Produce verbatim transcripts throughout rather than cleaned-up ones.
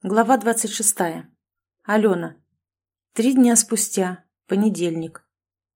Глава двадцать шестая. Алена. Три дня спустя. Понедельник.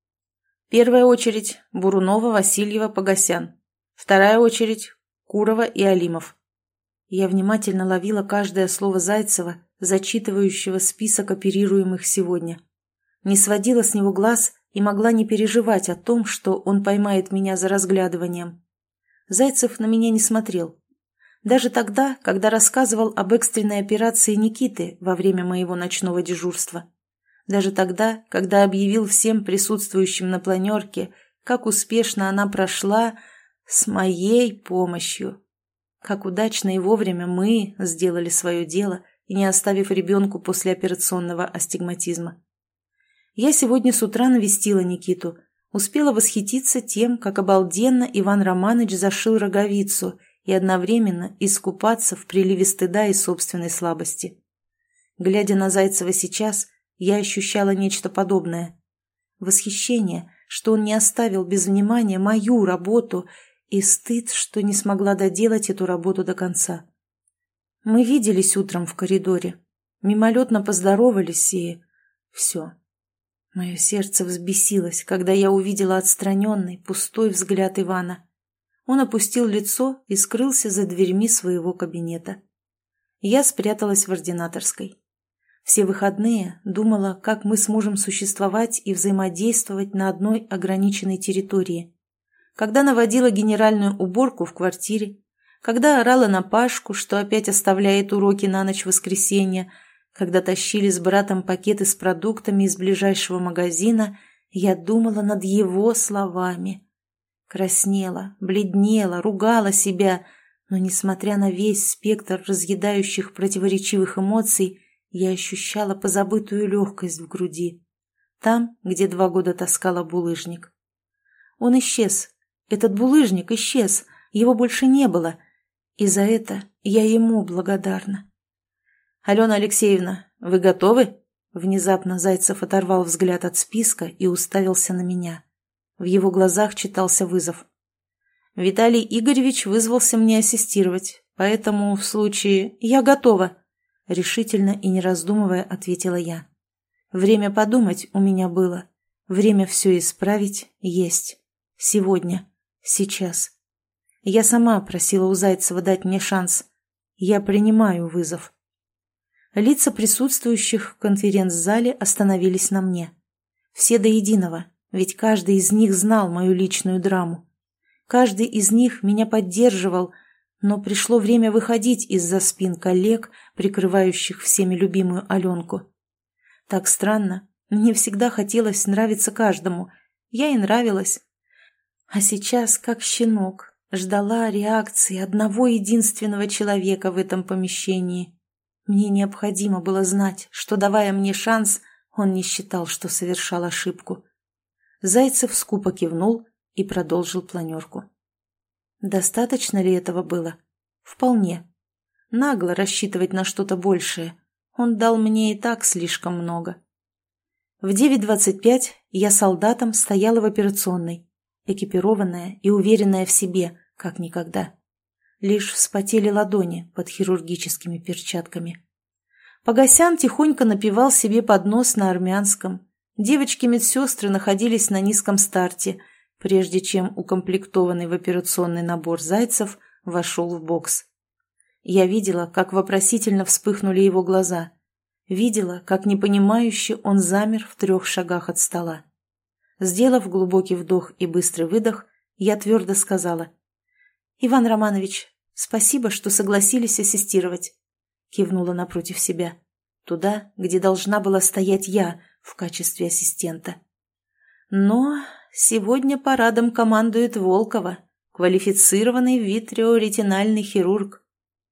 Первая очередь – Бурунова, Васильева, Погосян. Вторая очередь – Курова и Алимов. Я внимательно ловила каждое слово Зайцева, зачитывающего список оперируемых сегодня. Не сводила с него глаз и могла не переживать о том, что он поймает меня за разглядыванием. Зайцев на меня не смотрел. Даже тогда, когда рассказывал об экстренной операции Никиты во время моего ночного дежурства. Даже тогда, когда объявил всем присутствующим на планерке, как успешно она прошла с моей помощью. Как удачно и вовремя мы сделали свое дело, и не оставив ребенку послеоперационного астигматизма. Я сегодня с утра навестила Никиту, успела восхититься тем, как обалденно Иван Романович зашил роговицу и одновременно искупаться в приливе стыда и собственной слабости. Глядя на Зайцева сейчас, я ощущала нечто подобное. Восхищение, что он не оставил без внимания мою работу, и стыд, что не смогла доделать эту работу до конца. Мы виделись утром в коридоре, мимолетно поздоровались, и все. Мое сердце взбесилось, когда я увидела отстраненный, пустой взгляд Ивана. Он опустил лицо и скрылся за дверьми своего кабинета. Я спряталась в ординаторской. Все выходные думала, как мы сможем существовать и взаимодействовать на одной ограниченной территории. Когда наводила генеральную уборку в квартире, когда орала на Пашку, что опять оставляет уроки на ночь воскресенья, когда тащили с братом пакеты с продуктами из ближайшего магазина, я думала над его словами. Краснела, бледнела, ругала себя, но, несмотря на весь спектр разъедающих противоречивых эмоций, я ощущала позабытую легкость в груди. Там, где два года таскала булыжник. Он исчез. Этот булыжник исчез. Его больше не было. И за это я ему благодарна. «Алена Алексеевна, вы готовы?» Внезапно Зайцев оторвал взгляд от списка и уставился на меня. В его глазах читался вызов. «Виталий Игоревич вызвался мне ассистировать, поэтому в случае... Я готова!» Решительно и не раздумывая ответила я. Время подумать у меня было. Время все исправить есть. Сегодня. Сейчас. Я сама просила у Зайцева дать мне шанс. Я принимаю вызов. Лица присутствующих в конференц-зале остановились на мне. Все до единого, ведь каждый из них знал мою личную драму. Каждый из них меня поддерживал, но пришло время выходить из-за спин коллег, прикрывающих всеми любимую Аленку. Так странно, мне всегда хотелось нравиться каждому. Я и нравилась. А сейчас, как щенок, ждала реакции одного единственного человека в этом помещении. Мне необходимо было знать, что, давая мне шанс, он не считал, что совершал ошибку. Зайцев скупо кивнул и продолжил планерку. Достаточно ли этого было? Вполне. Нагло рассчитывать на что-то большее. Он дал мне и так слишком много. В девять двадцать пять я солдатом стояла в операционной, экипированная и уверенная в себе, как никогда. Лишь вспотели ладони под хирургическими перчатками. Погосян тихонько напевал себе под нос на армянском. Девочки-медсестры находились на низком старте, прежде чем укомплектованный в операционный набор Зайцев вошел в бокс. Я видела, как вопросительно вспыхнули его глаза. Видела, как непонимающе он замер в трех шагах от стола. Сделав глубокий вдох и быстрый выдох, я твердо сказала: «Иван Романович, спасибо, что согласились ассистировать», — кивнула напротив себя, туда, где должна была стоять я в качестве ассистента. Но сегодня парадом командует Волкова, квалифицированный витреоретинальный хирург.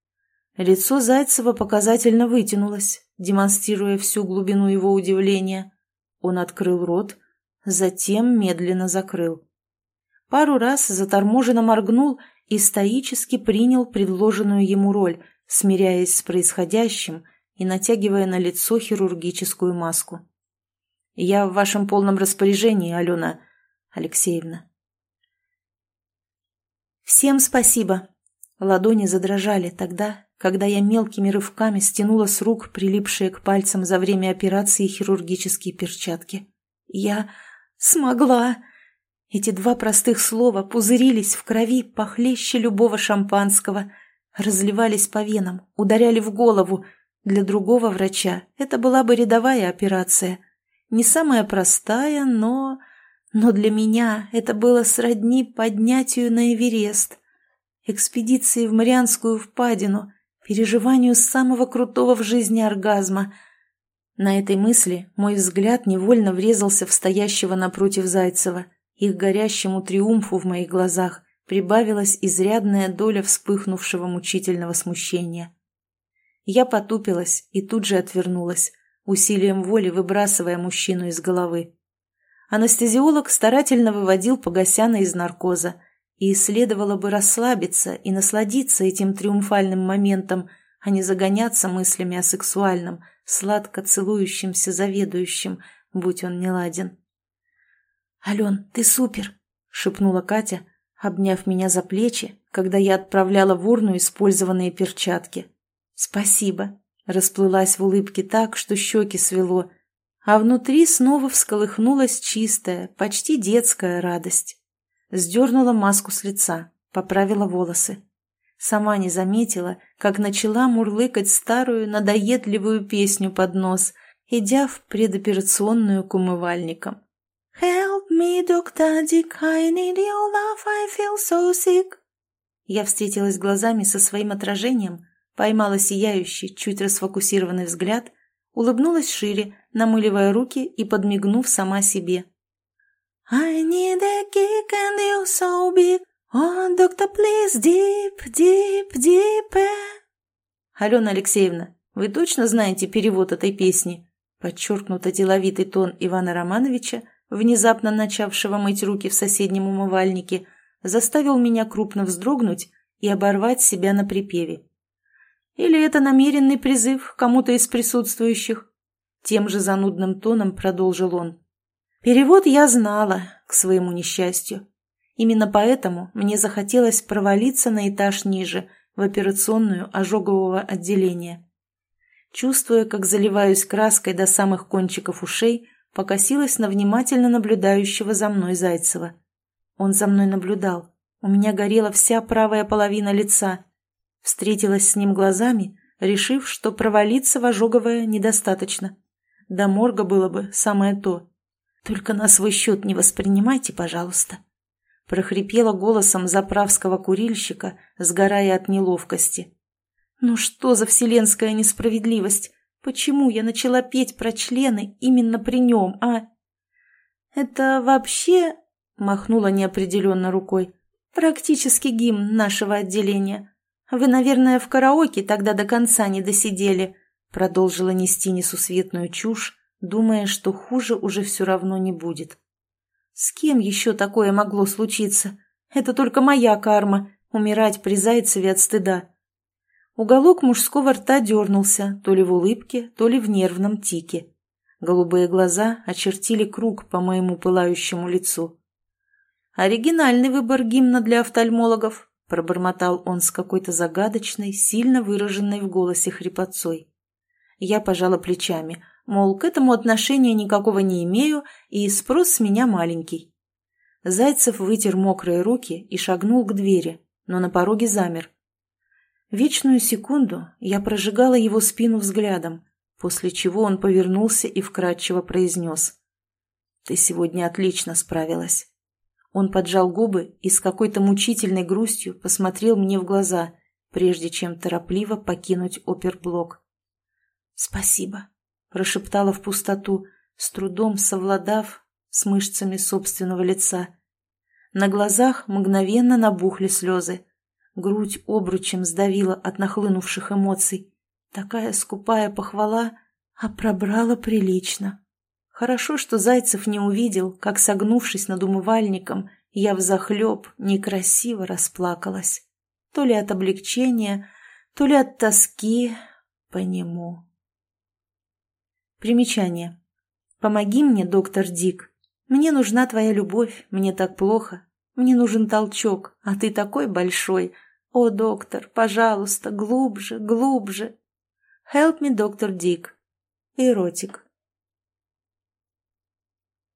Лицо Зайцева показательно вытянулось, демонстрируя всю глубину его удивления. Он открыл рот, затем медленно закрыл. Пару раз заторможенно моргнул и стоически принял предложенную ему роль, смиряясь с происходящим и натягивая на лицо хирургическую маску. «Я в вашем полном распоряжении, Алена Алексеевна». «Всем спасибо». Ладони задрожали тогда, когда я мелкими рывками стянула с рук прилипшие к пальцам за время операции хирургические перчатки. Я смогла. Эти два простых слова пузырились в крови похлеще любого шампанского, разливались по венам, ударяли в голову. Для другого врача это была бы рядовая операция. Не самая простая, но... Но для меня это было сродни поднятию на Эверест, экспедиции в Марианскую впадину, переживанию самого крутого в жизни оргазма. На этой мысли мой взгляд невольно врезался в стоящего напротив Зайцева. Их горящему триумфу в моих глазах прибавилась изрядная доля вспыхнувшего мучительного смущения. Я потупилась и тут же отвернулась, усилием воли выбрасывая мужчину из головы. Анестезиолог старательно выводил Погосяна из наркоза, и следовало бы расслабиться и насладиться этим триумфальным моментом, а не загоняться мыслями о сексуальном, сладко целующемся заведующем, будь он неладен. «Ален, ты супер!» — шепнула Катя, обняв меня за плечи, когда я отправляла в урну использованные перчатки. «Спасибо!» — расплылась в улыбке так, что щеки свело, а внутри снова всколыхнулась чистая, почти детская радость. Сдернула маску с лица, поправила волосы. Сама не заметила, как начала мурлыкать старую надоедливую песню под нос, идя в предоперационную к умывальникам. «Help me, доктор Dick, I need your love, I feel so sick». Я встретилась глазами со своим отражением, поймала сияющий, чуть расфокусированный взгляд, улыбнулась шире, намыливая руки и подмигнув сама себе. «I need a kick and you're so big. Oh, doctor, please, deep, deep, deeper». «Алена Алексеевна, вы точно знаете перевод этой песни?» Подчеркнуто деловитый тон Ивана Романовича, внезапно начавшего мыть руки в соседнем умывальнике, заставил меня крупно вздрогнуть и оборвать себя на припеве. Или это намеренный призыв к кому-то из присутствующих? Тем же занудным тоном продолжил он. Перевод я знала, к своему несчастью. Именно поэтому мне захотелось провалиться на этаж ниже, в операционную ожогового отделения. Чувствуя, как заливаюсь краской до самых кончиков ушей, покосилась на внимательно наблюдающего за мной Зайцева. Он за мной наблюдал. У меня горела вся правая половина лица. Встретилась с ним глазами, решив, что провалиться в ожоговое недостаточно. До морга было бы самое то. «Только на свой счет не воспринимайте, пожалуйста», — прохрипела голосом заправского курильщика, сгорая от неловкости. «Ну что за вселенская несправедливость? Почему я начала петь про члены именно при нем, а?» «Это вообще...» — махнула неопределенно рукой. «Практически гимн нашего отделения. Вы, наверное, в караоке тогда до конца не досидели», — продолжила нести несусветную чушь, думая, что хуже уже все равно не будет. «С кем еще такое могло случиться? Это только моя карма — умирать при Зайцеве от стыда». Уголок мужского рта дернулся, то ли в улыбке, то ли в нервном тике. Голубые глаза очертили круг по моему пылающему лицу. «Оригинальный выбор гимна для офтальмологов», — пробормотал он с какой-то загадочной, сильно выраженной в голосе хрипотцой. Я пожала плечами, мол, к этому отношения никакого не имею, и спрос с меня маленький. Зайцев вытер мокрые руки и шагнул к двери, но на пороге замер. Вечную секунду я прожигала его спину взглядом, после чего он повернулся и вкратчиво произнес: «Ты сегодня отлично справилась». Он поджал губы и с какой-то мучительной грустью посмотрел мне в глаза, прежде чем торопливо покинуть оперблок. «Спасибо», — прошептала в пустоту, с трудом совладав с мышцами собственного лица. На глазах мгновенно набухли слезы. Грудь обручем сдавила от нахлынувших эмоций. Такая скупая похвала, а пробрала прилично. Хорошо, что Зайцев не увидел, как, согнувшись над умывальником, я взахлеб некрасиво расплакалась. То ли от облегчения, то ли от тоски по нему. Примечание. «Помоги мне, доктор Дик. Мне нужна твоя любовь, мне так плохо. Мне нужен толчок, а ты такой большой. О, доктор, пожалуйста, глубже, глубже. Help me, доктор Дик. Эротик.